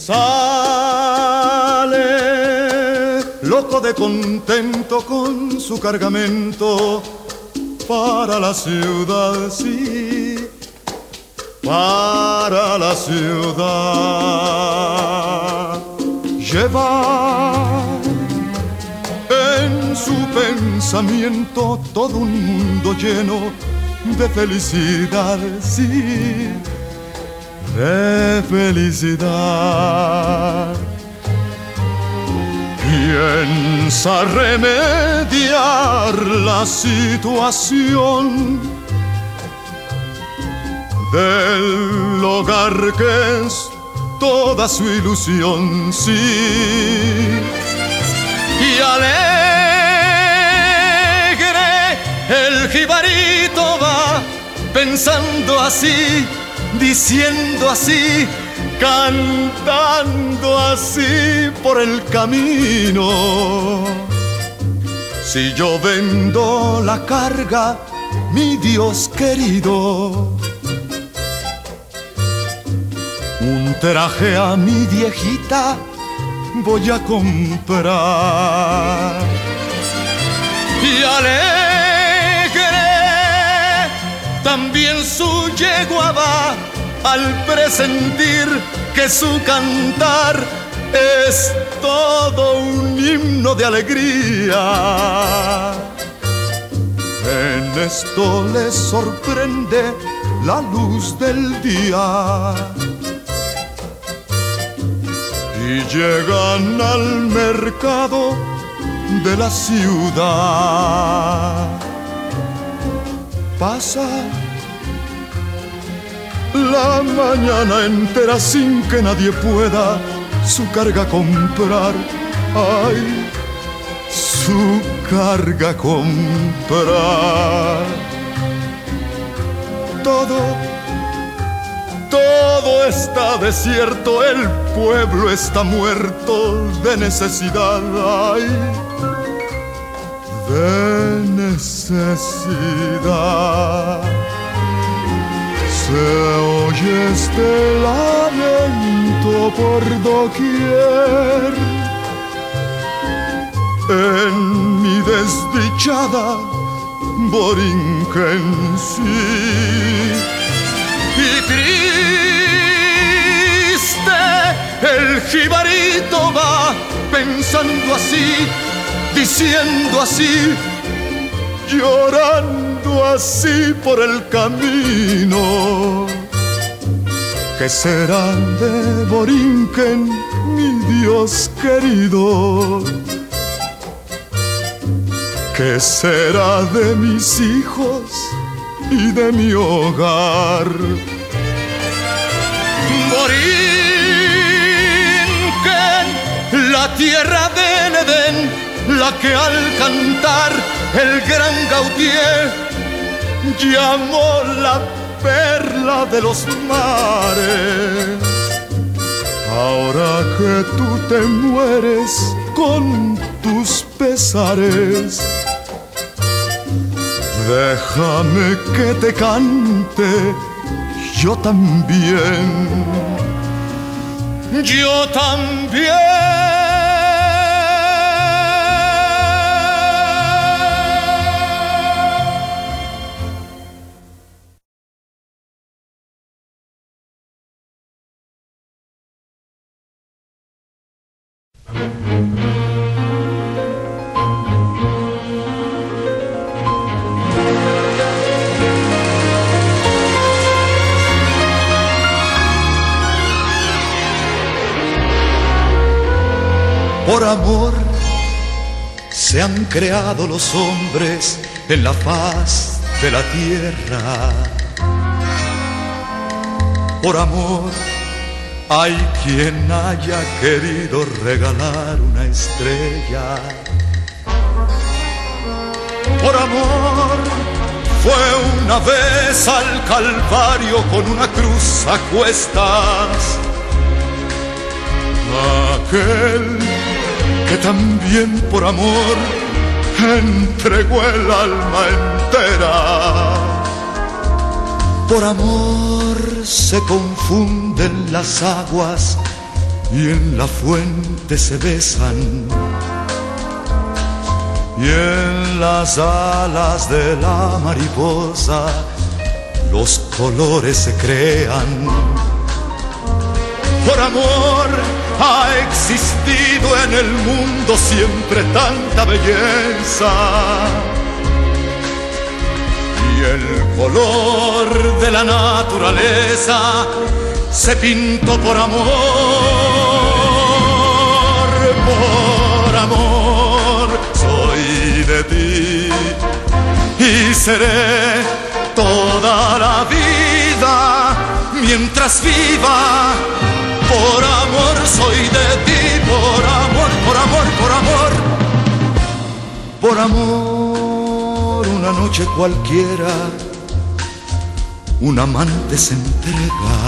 Sale loco de contento con su cargamento para la ciudad, sí, para la ciudad. Lleva en su pensamiento todo un mundo lleno de felicidad, sí, de felicidad. Piensa remediar la situación del hogar que es toda su ilusión, sí. Y alegre el jibarito va pensando así, diciendo así, cantando así por el camino. Si yo vendo la carga, mi Dios querido, un traje a mi viejita voy a comprar. Y alegre también su yegua va al presentir que su cantar es todo un himno de alegría. En esto les sorprende la luz del día y llegan al mercado de la ciudad. Pasa la mañana entera sin que nadie pueda su carga comprar. Ay, su carga comprar. Todo está desierto, el pueblo está muerto de necesidad. Ay, de necesidad. Se oye este lamento por doquier. En mi desdichada Borinquen, sí. Y triste el jibarito va pensando así, diciendo así, llorando así por el camino. ¿Qué será de Borinquen, mi Dios querido? ¿Qué será de mis hijos y de mi hogar? Borinquen, la tierra del Edén, la que al cantar el gran Gautier llamó la perla de los mares. Ahora que tú te mueres con tus pesares, déjame que te cante yo también. Yo también. Por amor se han creado los hombres en la faz de la tierra. Por amor hay quien haya querido regalar una estrella. Por amor fue una vez al Calvario con una cruz a cuestas aquel que también por amor entregó el alma entera. Por amor se confunden las aguas y en la fuente se besan, y en las alas de la mariposa los colores se crean. Por amor ha existido en el mundo siempre tanta belleza, y el color de la naturaleza se pintó por amor. Por amor soy de ti y seré toda la vida mientras viva. Por amor soy de ti, por amor, por amor, por amor. Por amor una noche cualquiera un amante se entrega.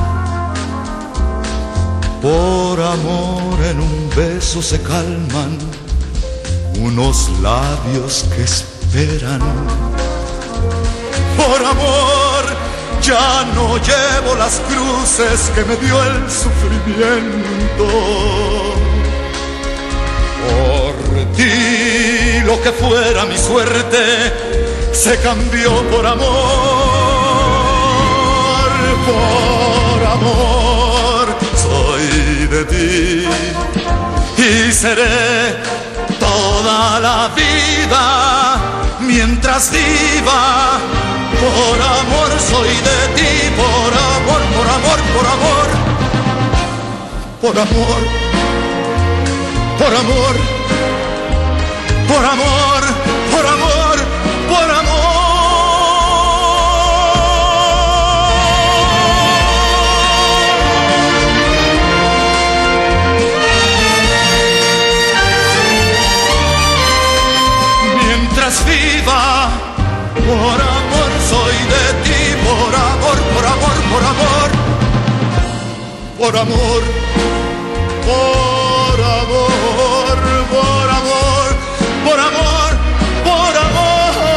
Por amor en un beso se calman unos labios que esperan. Por amor ya no llevo las cruces que me dio el sufrimiento. Por ti lo que fuera mi suerte se cambió por amor. Por amor soy de ti y seré toda la vida mientras viva. Por amor soy de ti, por amor, por amor, por amor. Por amor, por amor, por amor, por amor, por amor. Mientras viva, por amor soy de ti, por amor, por amor, por amor. Por amor, por amor, por amor, por amor, por amor.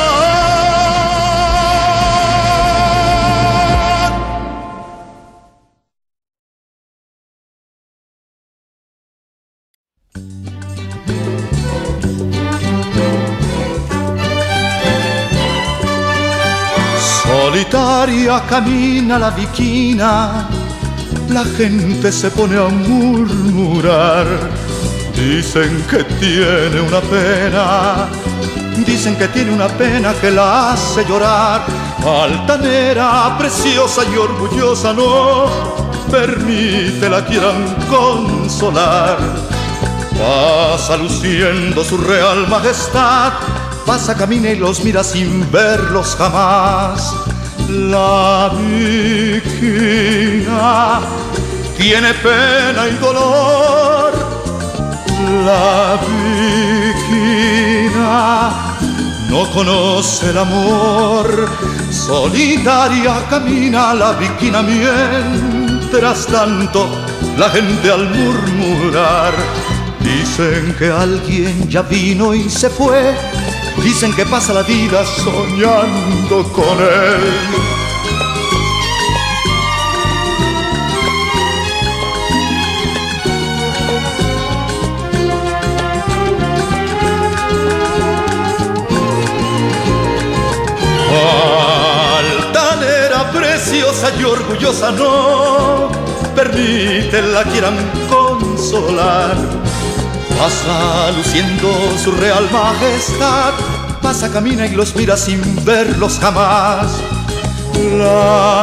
Solitaria camina la viquina, la gente se pone a murmurar. Dicen que tiene una pena, dicen que tiene una pena que la hace llorar. Altanera, preciosa y orgullosa, no permite la quieran consolar. Pasa luciendo su real majestad, pasa, camina y los mira sin verlos jamás. La viquina tiene pena y dolor. La viquina no conoce el amor. Solitaria camina la viquina mientras tanto la gente al murmurar dicen que alguien ya vino y se fue. Dicen que pasa la vida soñando con él. Altanera, preciosa y orgullosa, no permite la quieran consolar. Pasa luciendo su real majestad, pasa, camina y los mira sin verlos jamás. La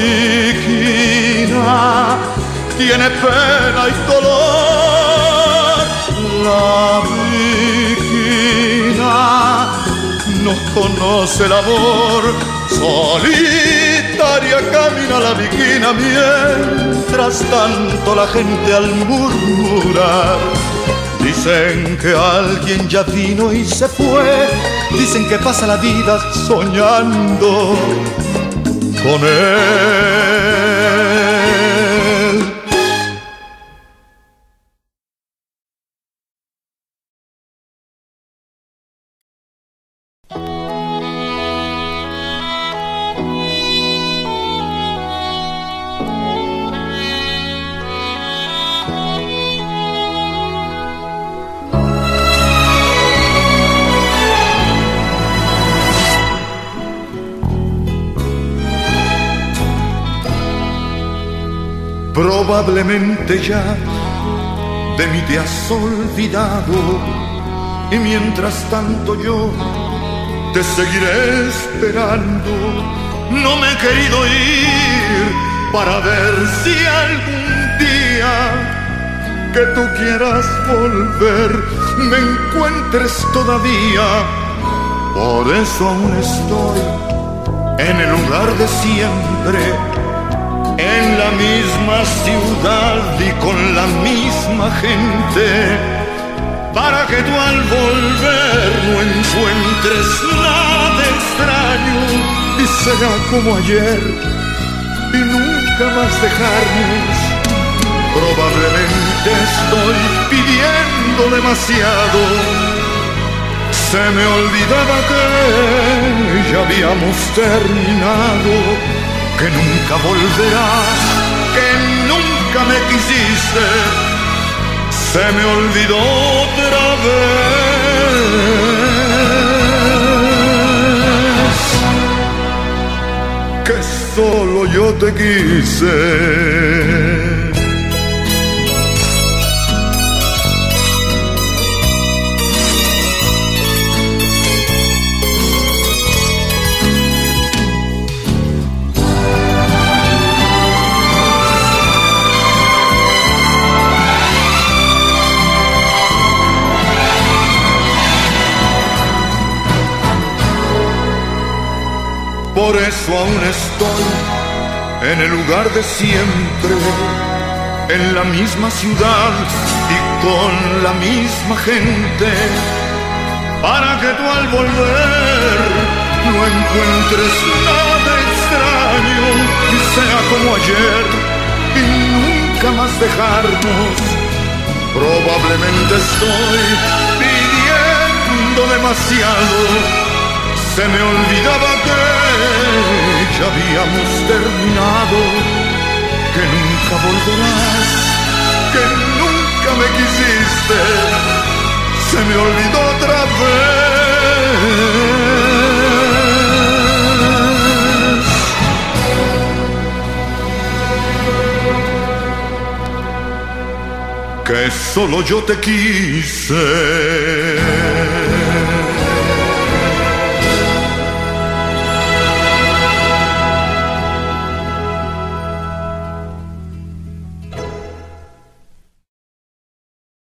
viquina tiene pena y dolor. La viquina no conoce el amor. Solitaria camina la viquina mientras tanto la gente al murmurar dicen que alguien ya vino y se fue. Dicen que pasa la vida soñando con él. Probablemente ya de mí te has olvidado y mientras tanto yo te seguiré esperando. No me he querido ir para ver si algún día que tú quieras volver me encuentres todavía. Por eso aún estoy en el lugar de siempre, en la misma ciudad y con la misma gente, para que tú al volver no encuentres nada extraño y sea como ayer y nunca más dejarnos. Probablemente estoy pidiendo demasiado. Se me olvidaba que ya habíamos terminado, que nunca volverás, que nunca me quisiste. Se me olvidó otra vez que solo yo te quise. Por eso aún estoy en el lugar de siempre, en la misma ciudad y con la misma gente, para que tú al volver no encuentres nada extraño y sea como ayer y nunca más dejarnos. Probablemente estoy pidiendo demasiado. Se me olvidaba que ya habíamos terminado, que nunca volverás, que nunca me quisiste. Se me olvidó otra vez que solo yo te quise.